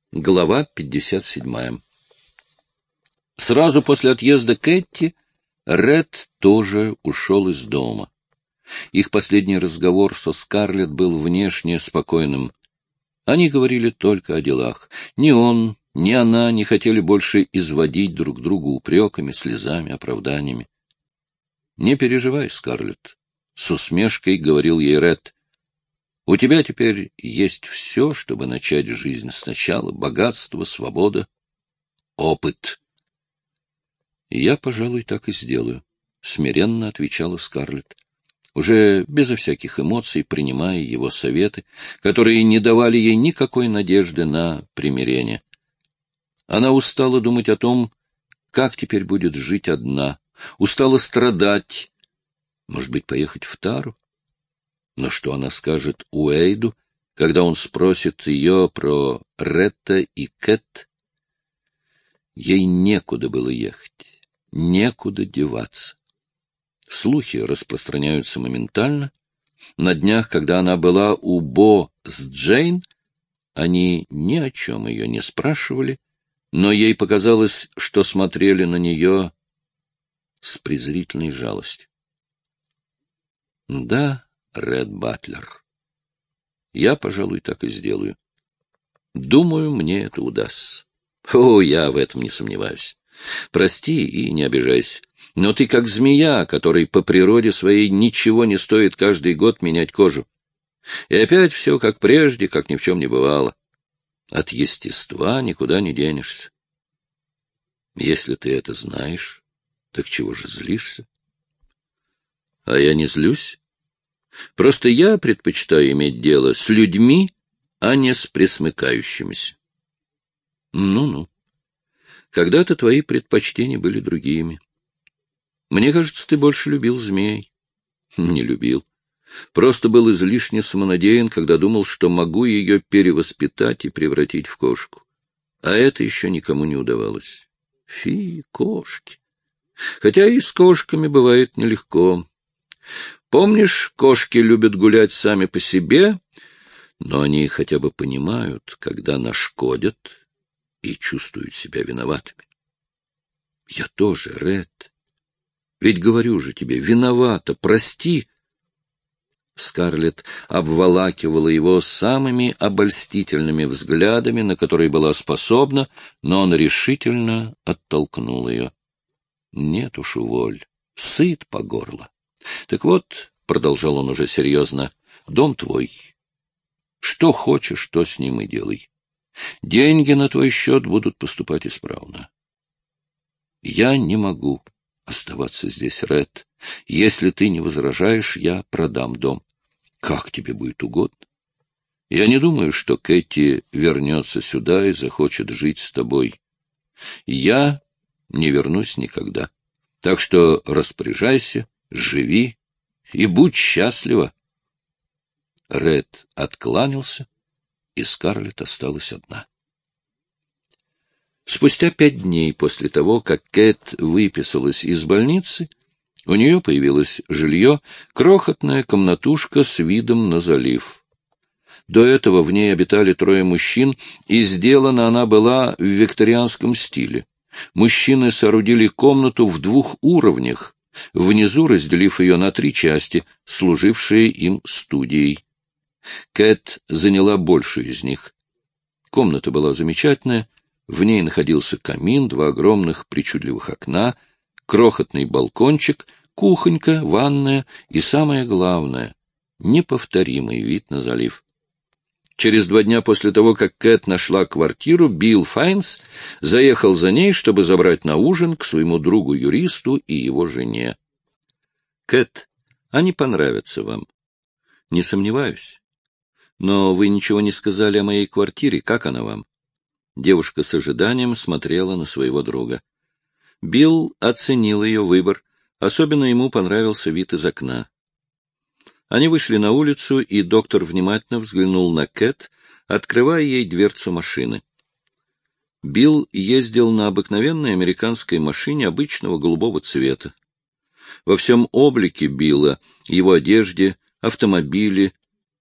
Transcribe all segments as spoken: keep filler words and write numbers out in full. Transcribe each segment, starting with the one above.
Глава пятьдесят седьмая. Сразу после отъезда Кэти Ред тоже ушел из дома. Их последний разговор со Скарлетт был внешне спокойным. Они говорили только о делах. Ни он, ни она не хотели больше изводить друг друга упреками, слезами, оправданиями. — Не переживай, Скарлетт, — с усмешкой говорил ей Ред. У тебя теперь есть все, чтобы начать жизнь сначала: богатство, свобода, опыт. — Я, пожалуй, так и сделаю, — смиренно отвечала Скарлетт, уже безо всяких эмоций принимая его советы, которые не давали ей никакой надежды на примирение. Она устала думать о том, как теперь будет жить одна, устала страдать, может быть, поехать в Тару. Но что она скажет Уэйду, когда он спросит ее про Ретта и Кэт? Ей некуда было ехать, некуда деваться. Слухи распространяются моментально. На днях, когда она была у Бо с Джейн, они ни о чем ее не спрашивали, но ей показалось, что смотрели на нее с презрительной жалостью. Да, Ред Батлер, я, пожалуй, так и сделаю. Думаю, мне это удастся. О, я в этом не сомневаюсь. Прости и не обижайся, но ты как змея, которой по природе своей ничего не стоит каждый год менять кожу. И опять все как прежде, как ни в чем не бывало. От естества никуда не денешься. Если ты это знаешь, так чего же злишься? А я не злюсь. Просто я предпочитаю иметь дело с людьми, а не с пресмыкающимися. Ну-ну. Когда-то твои предпочтения были другими. Мне кажется, ты больше любил змей. Не любил. Просто был излишне самонадеян, когда думал, что могу ее перевоспитать и превратить в кошку. А это еще никому не удавалось. Фи, кошки. Хотя и с кошками бывает нелегко. Помнишь, кошки любят гулять сами по себе, но они хотя бы понимают, когда нашкодят, и чувствуют себя виноватыми. Я тоже, Ред. Ведь говорю же тебе, виновата, прости. Скарлетт обволакивала его самыми обольстительными взглядами, на которые была способна, но он решительно оттолкнул ее. Нет уж, уволь, сыт по горло. Так вот, — продолжал он уже серьезно, — дом твой. Что хочешь, то с ним и делай. Деньги на твой счет будут поступать исправно. Я не могу оставаться здесь, Ред. Если ты не возражаешь, я продам дом. Как тебе будет угодно. Я не думаю, что Кэти вернется сюда и захочет жить с тобой. Я не вернусь никогда. Так что распоряжайся, живи и будь счастлива. Ред откланялся, и Скарлетт осталась одна. Спустя пять дней после того, как Кэт выписалась из больницы, у нее появилось жилье, крохотная комнатушка с видом на залив. До этого в ней обитали трое мужчин, и сделана она была в викторианском стиле. Мужчины соорудили комнату в двух уровнях, внизу разделив ее на три части, служившие им студией. Кэт заняла большую из них. Комната была замечательная, в ней находился камин, два огромных причудливых окна, крохотный балкончик, кухонька, ванная и, самое главное, неповторимый вид на залив. Через два дня после того, как Кэт нашла квартиру, Билл Файнс заехал за ней, чтобы забрать на ужин к своему другу-юристу и его жене. — Кэт, они понравятся вам. — Не сомневаюсь. Но вы ничего не сказали о моей квартире. Как она вам? Девушка с ожиданием смотрела на своего друга. Билл оценил ее выбор. Особенно ему понравился вид из окна. Они вышли на улицу, и доктор внимательно взглянул на Кэт, открывая ей дверцу машины. Билл ездил на обыкновенной американской машине обычного голубого цвета. Во всем облике Билла, его одежде, автомобиле,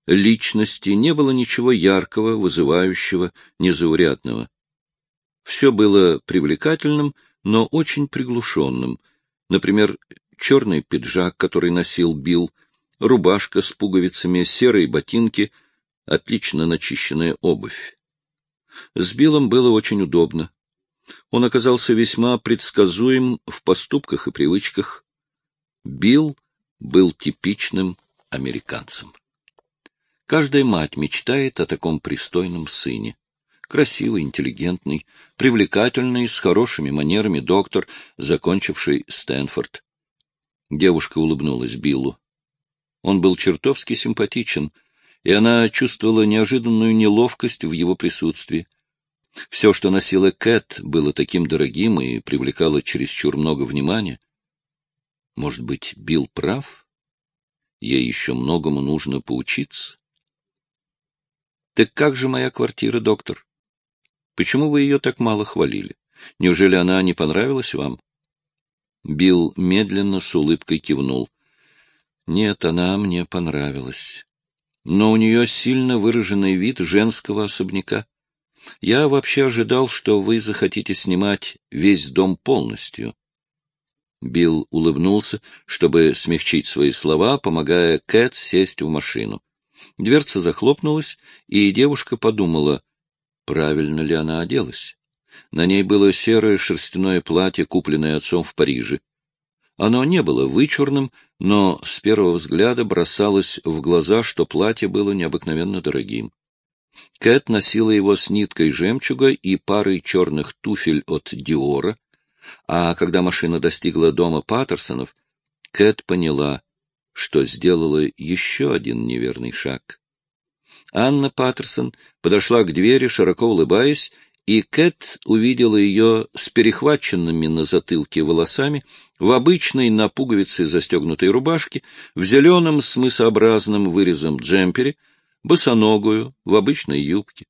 личности не было ничего яркого, вызывающего, незаурядного. Все было привлекательным, но очень приглушенным. Например, черный пиджак, который носил Билл, рубашка с пуговицами, серые ботинки, отлично начищенная обувь. С Биллом было очень удобно. Он оказался весьма предсказуем в поступках и привычках. Билл был типичным американцем. Каждая мать мечтает о таком пристойном сыне. Красивый, интеллигентный, привлекательный, с хорошими манерами доктор, закончивший Стэнфорд. Девушка улыбнулась Биллу. Он был чертовски симпатичен, и она чувствовала неожиданную неловкость в его присутствии. Все, что носила Кэт, было таким дорогим и привлекало чересчур много внимания. Может быть, Билл прав? Ей еще многому нужно поучиться. — Так как же моя квартира, доктор? Почему вы ее так мало хвалили? Неужели она не понравилась вам? Билл медленно с улыбкой кивнул. — Нет, она мне понравилась. Но у нее сильно выраженный вид женского особняка. Я вообще ожидал, что вы захотите снимать весь дом полностью. Билл улыбнулся, чтобы смягчить свои слова, помогая Кэт сесть в машину. Дверца захлопнулась, и девушка подумала, правильно ли она оделась. На ней было серое шерстяное платье, купленное отцом в Париже. Оно не было вычурным, но с первого взгляда бросалось в глаза, что платье было необыкновенно дорогим. Кэт носила его с ниткой жемчуга и парой черных туфель от Диора, а когда машина достигла дома Паттерсонов, Кэт поняла, что сделала еще один неверный шаг. Анна Паттерсон подошла к двери, широко улыбаясь, и Кэт увидела ее с перехваченными на затылке волосами, в обычной на пуговице застегнутой рубашке, в зеленом с мысообразным вырезом джемпере, босоногую, в обычной юбке.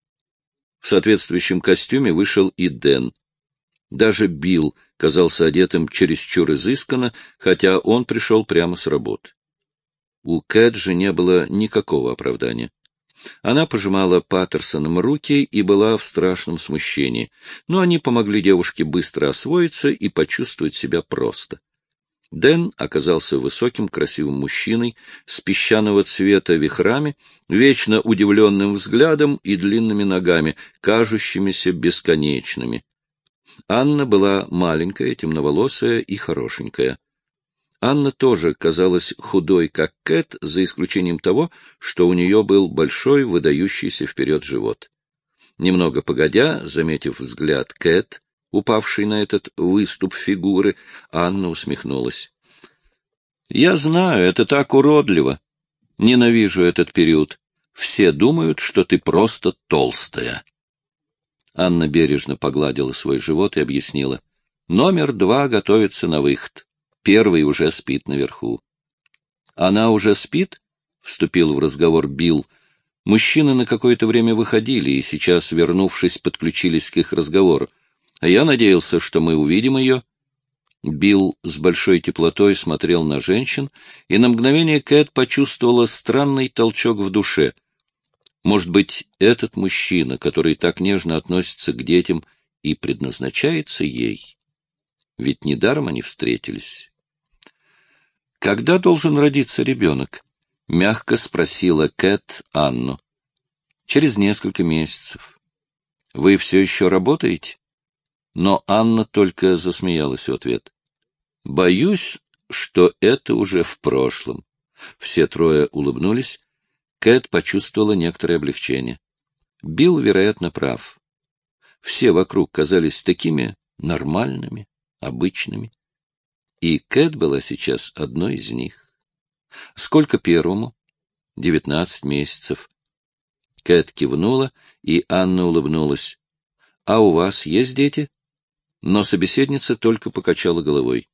В соответствующем костюме вышел и Дэн. Даже Билл казался одетым чересчур изысканно, хотя он пришел прямо с работы. У Кэт же не было никакого оправдания. Она пожимала Паттерсонам руки и была в страшном смущении, но они помогли девушке быстро освоиться и почувствовать себя просто. Дэн оказался высоким, красивым мужчиной, с песчаного цвета вихрами, вечно удивленным взглядом и длинными ногами, кажущимися бесконечными. Анна была маленькая, темноволосая и хорошенькая. Анна тоже казалась худой, как Кэт, за исключением того, что у нее был большой, выдающийся вперед живот. Немного погодя, заметив взгляд Кэт, упавший на этот выступ фигуры, Анна усмехнулась. — Я знаю, это так уродливо. Ненавижу этот период. Все думают, что ты просто толстая. Анна бережно погладила свой живот и объяснила. Номер два готовится на выход. Первый уже спит наверху. — Она уже спит? — вступил в разговор Билл. Мужчины на какое-то время выходили и сейчас, вернувшись, подключились к их разговору. А я надеялся, что мы увидим ее. Билл с большой теплотой смотрел на женщин, и на мгновение Кэт почувствовала странный толчок в душе. Может быть, этот мужчина, который так нежно относится к детям, и предназначается ей? Ведь недаром они встретились. — Когда должен родиться ребенок? — мягко спросила Кэт Анну. — Через несколько месяцев. — Вы все еще работаете? Но Анна только засмеялась в ответ. — Боюсь, что это уже в прошлом. Все трое улыбнулись. Кэт почувствовала некоторое облегчение. Билл, вероятно, прав. Все вокруг казались такими нормальными, обычными. И Кэт была сейчас одной из них. — Сколько первому? — Девятнадцать месяцев. Кэт кивнула, и Анна улыбнулась. — А у вас есть дети? Но собеседница только покачала головой.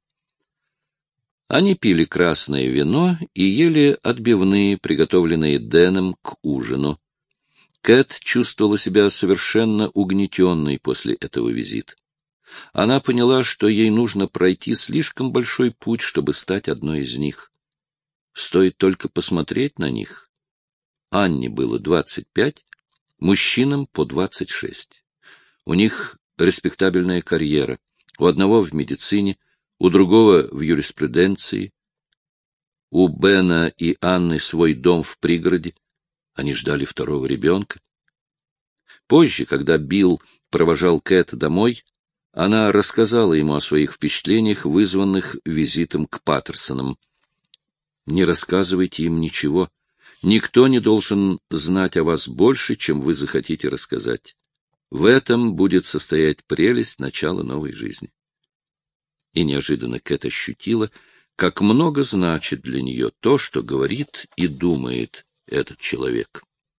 Они пили красное вино и ели отбивные, приготовленные Дэном к ужину. Кэт чувствовала себя совершенно угнетенной после этого визита. Она поняла, что ей нужно пройти слишком большой путь, чтобы стать одной из них. Стоит только посмотреть на них. Анне было двадцать пять, мужчинам по двадцать шесть. У них респектабельная карьера. У одного в медицине, у другого в юриспруденции. У Бена и Анны свой дом в пригороде. Они ждали второго ребенка. Позже, когда Билл провожал Кэт домой, она рассказала ему о своих впечатлениях, вызванных визитом к Паттерсонам. «Не рассказывайте им ничего. Никто не должен знать о вас больше, чем вы захотите рассказать. В этом будет состоять прелесть начала новой жизни». И неожиданно Кэт ощутила, как много значит для нее то, что говорит и думает этот человек.